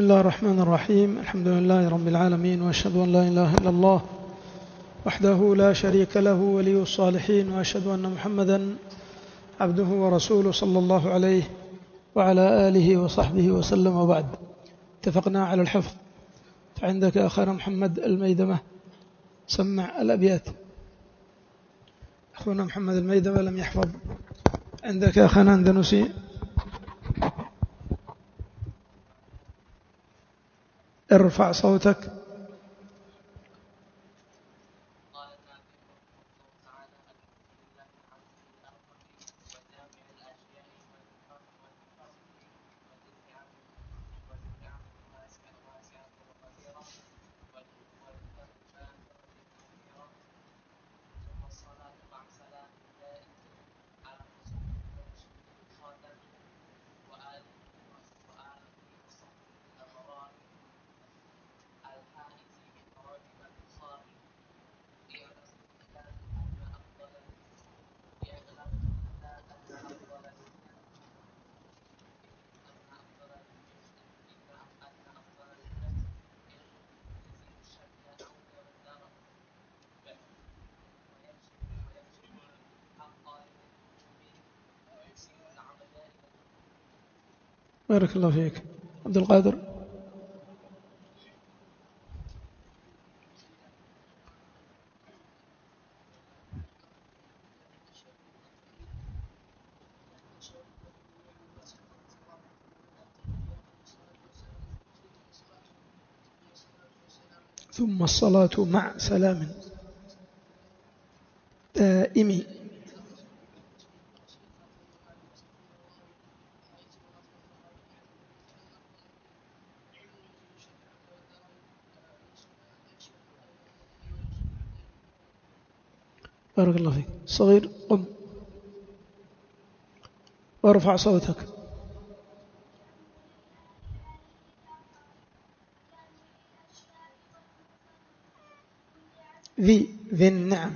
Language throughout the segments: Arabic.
بسم الله الرحمن الرحيم. الحمد لله رب العالمين، وأشهد أن لا إله إلا الله وحده لا شريك له ولي الصالحين، وأشهد أن محمدا عبده ورسوله صلى الله عليه وعلى آله وصحبه وسلم. وبعد، اتفقنا على الحفظ، فعندك أخانا محمد الميدمة سمع الأبيات. أخونا محمد الميدمة لم يحفظ. عندك أخانا أندنسي، ارفع صوتك. بارك الله فيك. عبد القادر. ثم الصلاة مع سلام دائم. بارك الله فيك. صغير، قم وارفع صوتك. ذي النعم.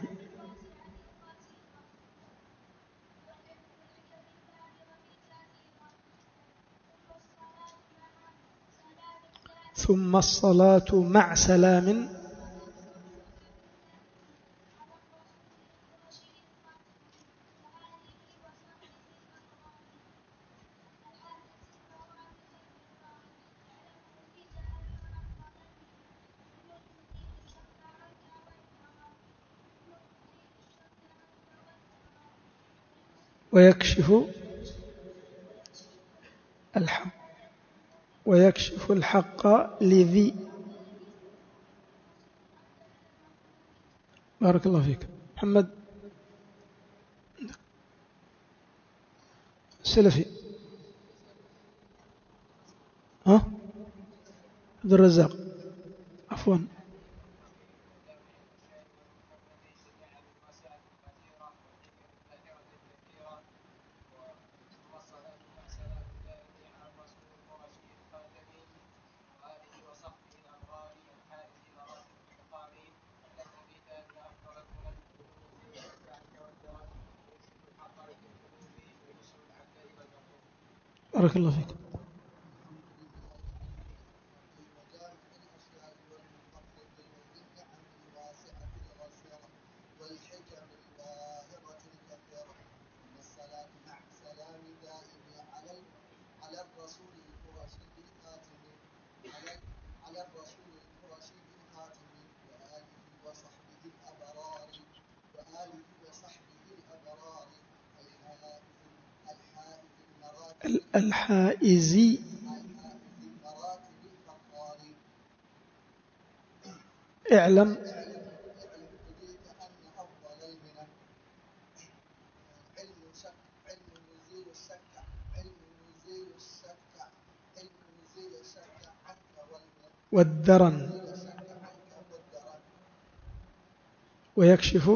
ثم الصلاة مع سلام ويكشف الحق لذي. بارك الله فيك. محمد سلفي. عبد الرزاق، عفوا. بارك الله فيك. الحائزي. اعلم والدرن. ويكشف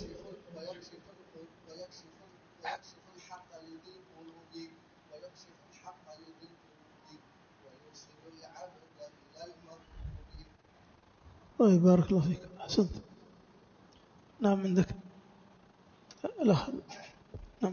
طيب، بارك الله فيك، أحسنت. نعم، عندك الأخ. نعم.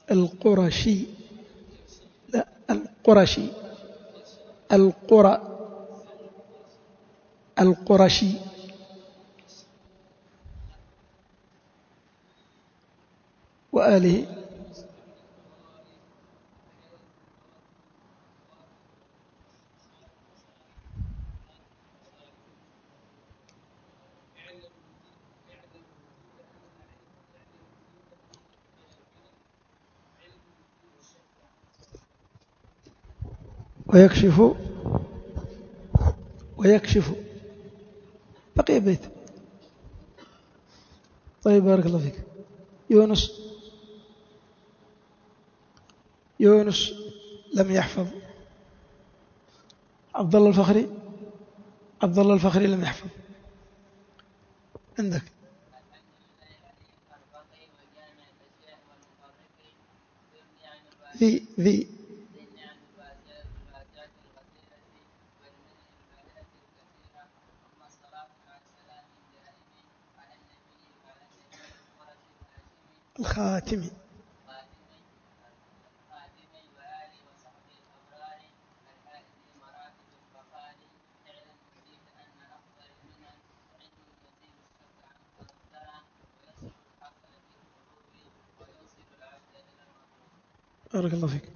القرشي، لا القرشي، القرشي. وآله. ويكشف بقي بيت. طيب بارك الله فيك. يونس لم يحفظ. عبد الله الفخري لم يحفظ. عندك ذي الخاتمي. بارك الله فيك.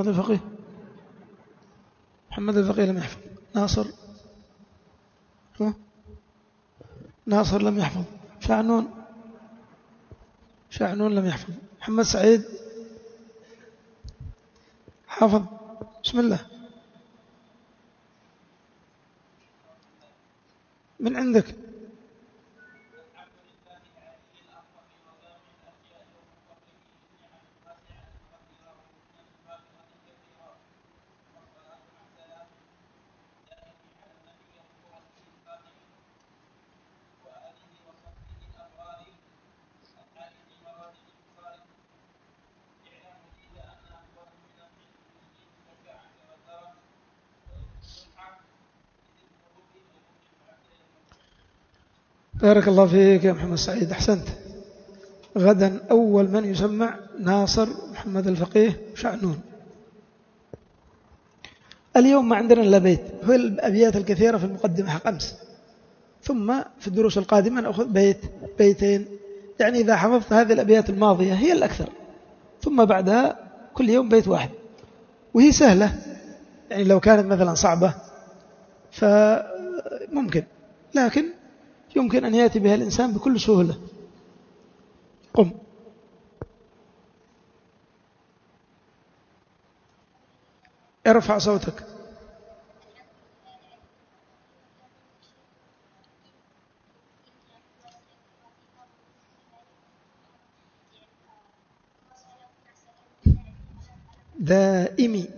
محمد الفقيه لم يحفظ. ناصر لم يحفظ. شعنون لم يحفظ. محمد سعيد حفظ. بسم الله من عندك. بارك الله فيك يا محمد سعيد، أحسنت. غدا أول من يسمع ناصر محمد الفقيه شعنون. اليوم ما عندنا إلا بيت، هو الأبيات الكثيرة في المقدمة حق أمس، ثم في الدروس القادمة نأخذ بيتين، يعني إذا حفظت هذه الأبيات الماضية هي الأكثر، ثم بعدها كل يوم بيت واحد، وهي سهلة. يعني لو كانت مثلا صعبة فممكن، لكن يمكن أن يأتي بها الإنسان بكل سهولة. قم. ارفع صوتك. دائمي.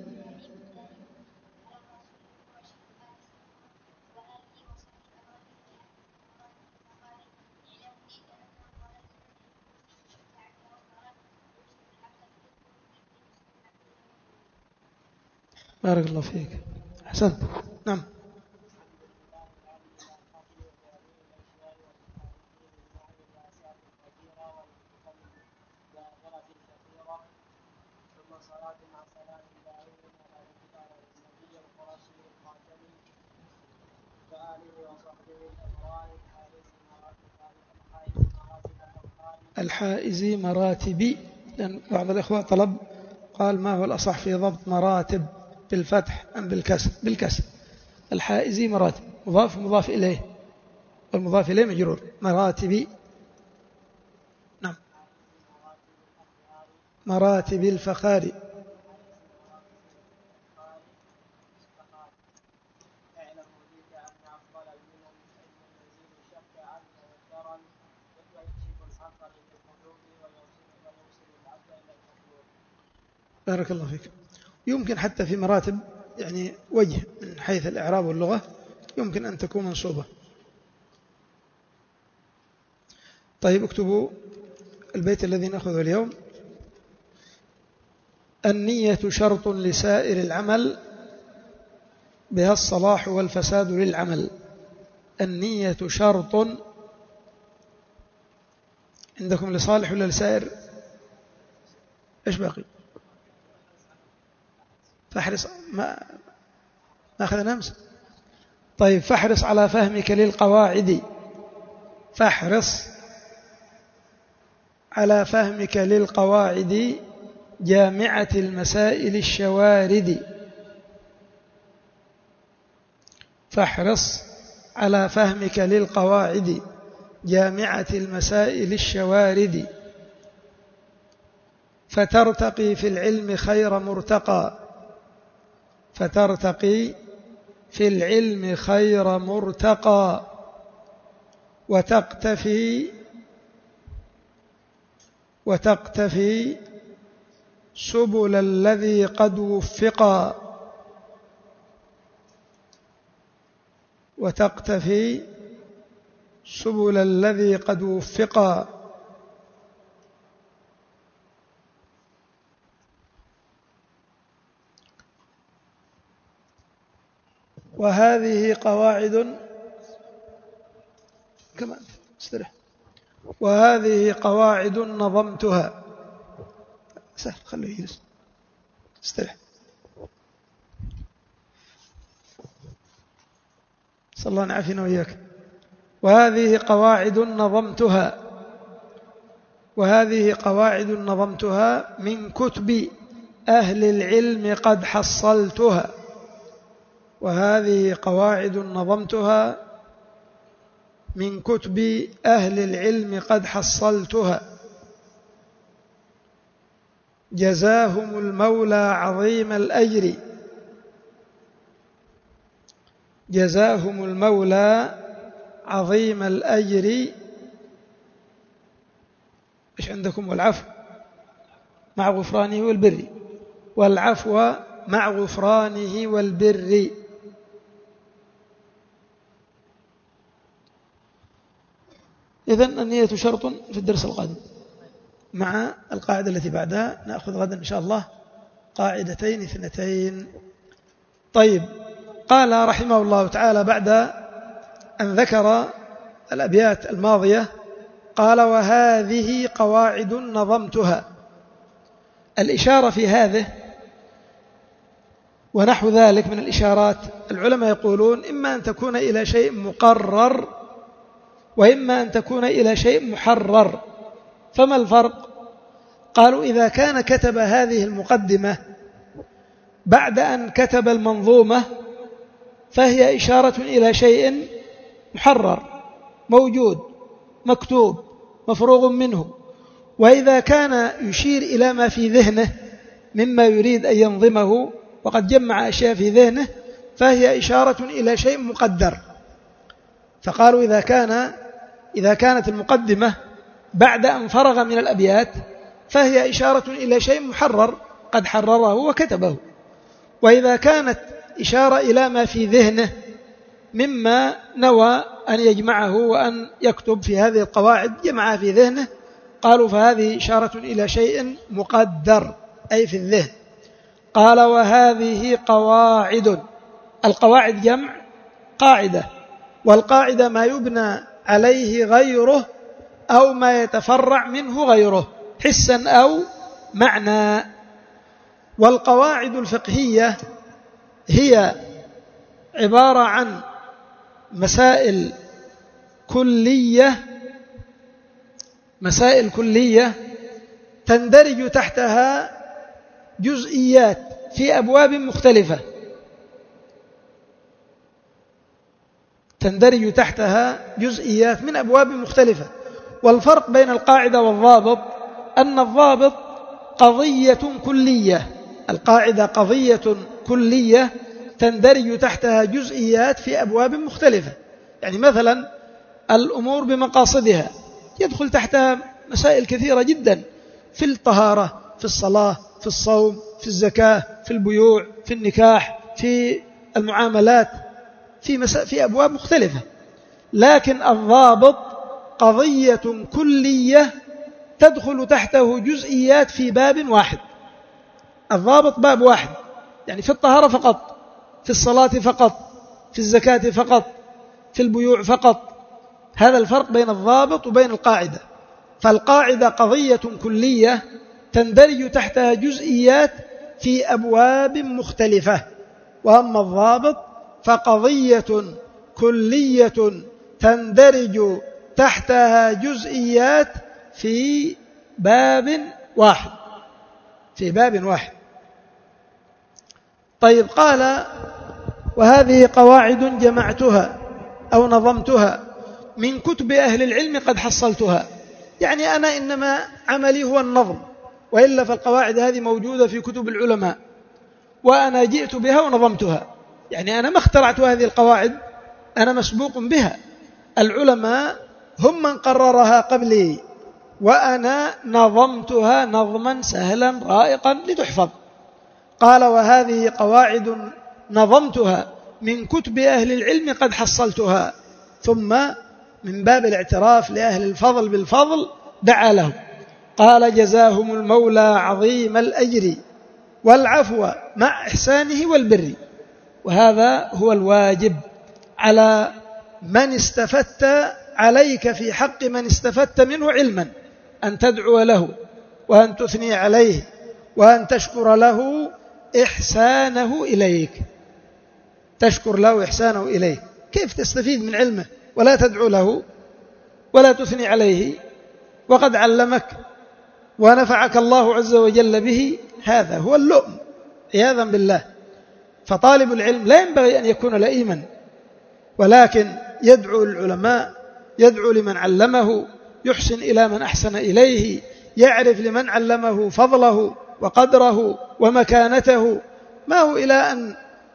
بارك الله فيك، أحسنت. نعم. الحائزي مراتبي، لأن بعض الإخوة طلب قال ما هو الأصح في ضبط مراتب بالفتح أم بالكسر. الحائزي مراتب، مضاف إليه، والمضاف إليه مجرور. مراتبي. نعم. مراتب الفخار. بارك الله فيك. يمكن حتى في مراتب يعني وجه من حيث الإعراب واللغة يمكن أن تكون منصوبة. طيب اكتبوا البيت الذي نأخذه اليوم. النية شرط لسائر العمل، بها الصلاح والفساد للعمل. النية شرط. عندكم لصالح ولا لسائر؟ إيش باقي؟ فاحرص ما أخذنا أمس. طيب فاحرص على فهمك للقواعد، فاحرص على فهمك للقواعد جامعة المسائل الشوارد، فاحرص على فهمك للقواعد جامعة المسائل الشوارد، فترتقي في العلم خير مرتقى، فترتقي في العلم خير مرتقى، وتقتفي سبل الذي قد وفقا، وتقتفي سبل الذي قد وفقا. وهذه قواعد كمان استرح. وهذه قواعد نظمتها. سهل، خليه يجلس استرح. صلى الله نعافينا وإياك. وهذه قواعد نظمتها، وهذه قواعد نظمتها من كتب أهل العلم قد حصلتها، وهذه قواعد نظمتها من كتب أهل العلم قد حصلتها. جزاهم المولى عظيم الأجر، جزاهم المولى عظيم الأجر. إيش عندكم؟ والعفو مع غفرانه والبر، والعفو مع غفرانه والبر. إذن النية شرط في الدرس القادم، مع القاعدة التي بعدها نأخذ غدا إن شاء الله قاعدتين اثنتين. طيب، قال رحمه الله تعالى بعد أن ذكر الأبيات الماضية قال: وهذه قواعد نظمتها. الإشارة في هذه ونحو ذلك من الإشارات، العلماء يقولون إما أن تكون إلى شيء مقرر، وإما أن تكون إلى شيء محرر. فما الفرق؟ قالوا: إذا كان كتب هذه المقدمة بعد أن كتب المنظومة فهي إشارة إلى شيء محرر موجود مكتوب مفروغ منه. وإذا كان يشير إلى ما في ذهنه مما يريد أن ينظمه وقد جمع أشياء في ذهنه فهي إشارة إلى شيء مقدر. فقالوا إذا كانت المقدمة بعد أن فرغ من الأبيات فهي إشارة إلى شيء محرر قد حرره وكتبه. وإذا كانت إشارة إلى ما في ذهنه مما نوى أن يجمعه وأن يكتب في هذه القواعد جمعها في ذهنه، قالوا فهذه إشارة إلى شيء مقدر أي في الذهن. قال: وهذه قواعد. القواعد جمع قاعدة، والقاعدة ما يبنى عليه غيره أو ما يتفرع منه غيره حسا أو معنى. والقواعد الفقهية هي عبارة عن مسائل كلية تندرج تحتها جزئيات في أبواب مختلفة، تندرج تحتها جزئيات من أبواب مختلفة. والفرق بين القاعدة والضابط أن الضابط قضية كلية، القاعدة قضية كلية تندرج تحتها جزئيات في أبواب مختلفة. يعني مثلا الأمور بمقاصدها يدخل تحتها مسائل كثيرة جدا، في الطهارة، في الصلاة، في الصوم، في الزكاة، في البيوع، في النكاح، في المعاملات، في أبواب مختلفة. لكن الضابط قضية كلية تدخل تحته جزئيات في باب واحد. الضابط باب واحد، يعني في الطهارة فقط، في الصلاة فقط، في الزكاة فقط، في البيوع فقط. هذا الفرق بين الضابط وبين القاعدة. فالقاعدة قضية كلية تندرج تحتها جزئيات في أبواب مختلفة. وأما الضابط فقضية كلية تندرج تحتها جزئيات في باب واحد. طيب، قال: وهذه قواعد جمعتها أو نظمتها من كتب أهل العلم قد حصلتها. يعني أنا إنما عملي هو النظم، وإلا فالقواعد هذه موجودة في كتب العلماء، وأنا جئت بها ونظمتها. يعني أنا ما اخترعت هذه القواعد، أنا مسبوق بها. العلماء هم من قررها قبلي، وأنا نظمتها نظما سهلا رائقا لتحفظ. قال: وهذه قواعد نظمتها من كتب أهل العلم قد حصلتها. ثم من باب الاعتراف لأهل الفضل بالفضل دعا لهم. قال: جزاهم المولى عظيم الأجر والعفو مع إحسانه والبر. وهذا هو الواجب على من استفدت عليك في حق من استفدت منه علما، أن تدعو له وأن تثني عليه وأن تشكر له إحسانه إليك. تشكر له إحسانه إليك. كيف تستفيد من علمه ولا تدعو له ولا تثني عليه وقد علمك ونفعك الله عز وجل به؟ هذا هو اللؤم عياذا بالله. فطالب العلم لا ينبغي أن يكون لئيما، ولكن يدعو العلماء، يدعو لمن علمه، يحسن إلى من أحسن إليه، يعرف لمن علمه فضله وقدره ومكانته. ما هو إلى أن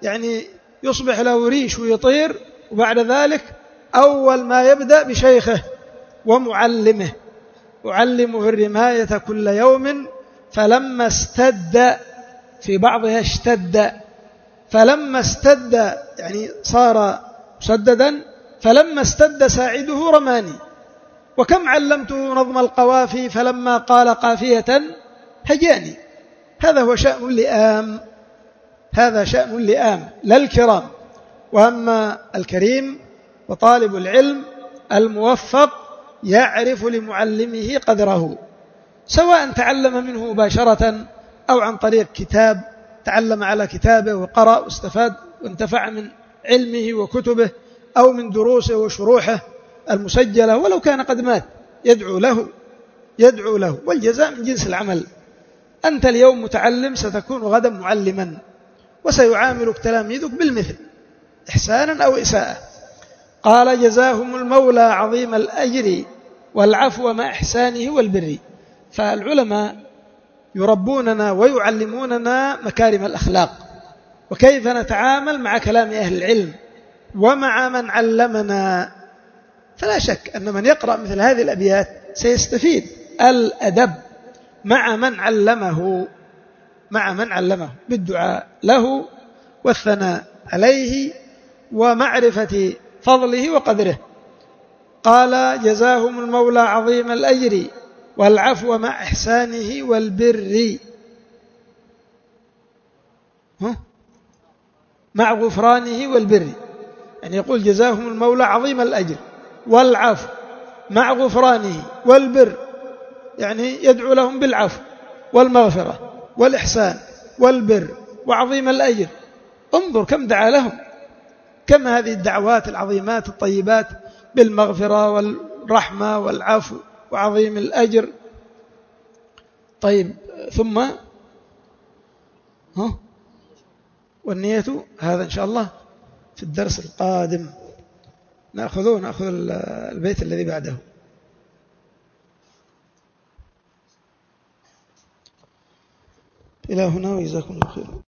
يصبح له ريش ويطير، وبعد ذلك أول ما يبدأ بشيخه ومعلمه: أعلمه الرماية كل يوم فلما استد، في بعضها اشتد، فلما استد صار مسددا، فلما استد ساعده رماني. وكم علمته نظم القوافي فلما قال قافية هجاني. هذا هو شأن اللئام، هذا شأن اللئام لا الكرام. وأما الكريم وطالب العلم الموفق يعرف لمعلمه قدره، سواء تعلم منه مباشرة أو عن طريق كتاب، تعلم على كتابه وقرأ واستفاد وانتفع من علمه وكتبه، أو من دروسه وشروحه المسجلة ولو كان قد مات، يدعو له، والجزاء من جنس العمل. أنت اليوم متعلم، ستكون غدا معلما، وسيعاملك تلاميذك بالمثل إحسانا أو إساءة. قال: جزاهم المولى عظيم الأجر والعفو مع إحسانه والبر. فالعلماء يربوننا ويعلموننا مكارم الأخلاق، وكيف نتعامل مع كلام أهل العلم ومع من علمنا. فلا شك أن من يقرأ مثل هذه الأبيات سيستفيد الأدب مع من علمه بالدعاء له والثناء عليه ومعرفة فضله وقدره. قال: جزاهم المولى عظيم الأجر والعفو مع إحسانه والبر، مع غفرانه والبر. يقول: جزاهم المولى عظيم الأجر والعفو مع غفرانه والبر، يدعو لهم بالعفو والمغفرة والإحسان والبر وعظيم الأجر. انظر كم دعا لهم، كم هذه الدعوات العظيمات الطيبات بالمغفرة والرحمة والعفو وعظيم الأجر. طيب، ثم والنية، هذا إن شاء الله في الدرس القادم نأخذ البيت الذي بعده. إلى هنا وجزاكم الله خير.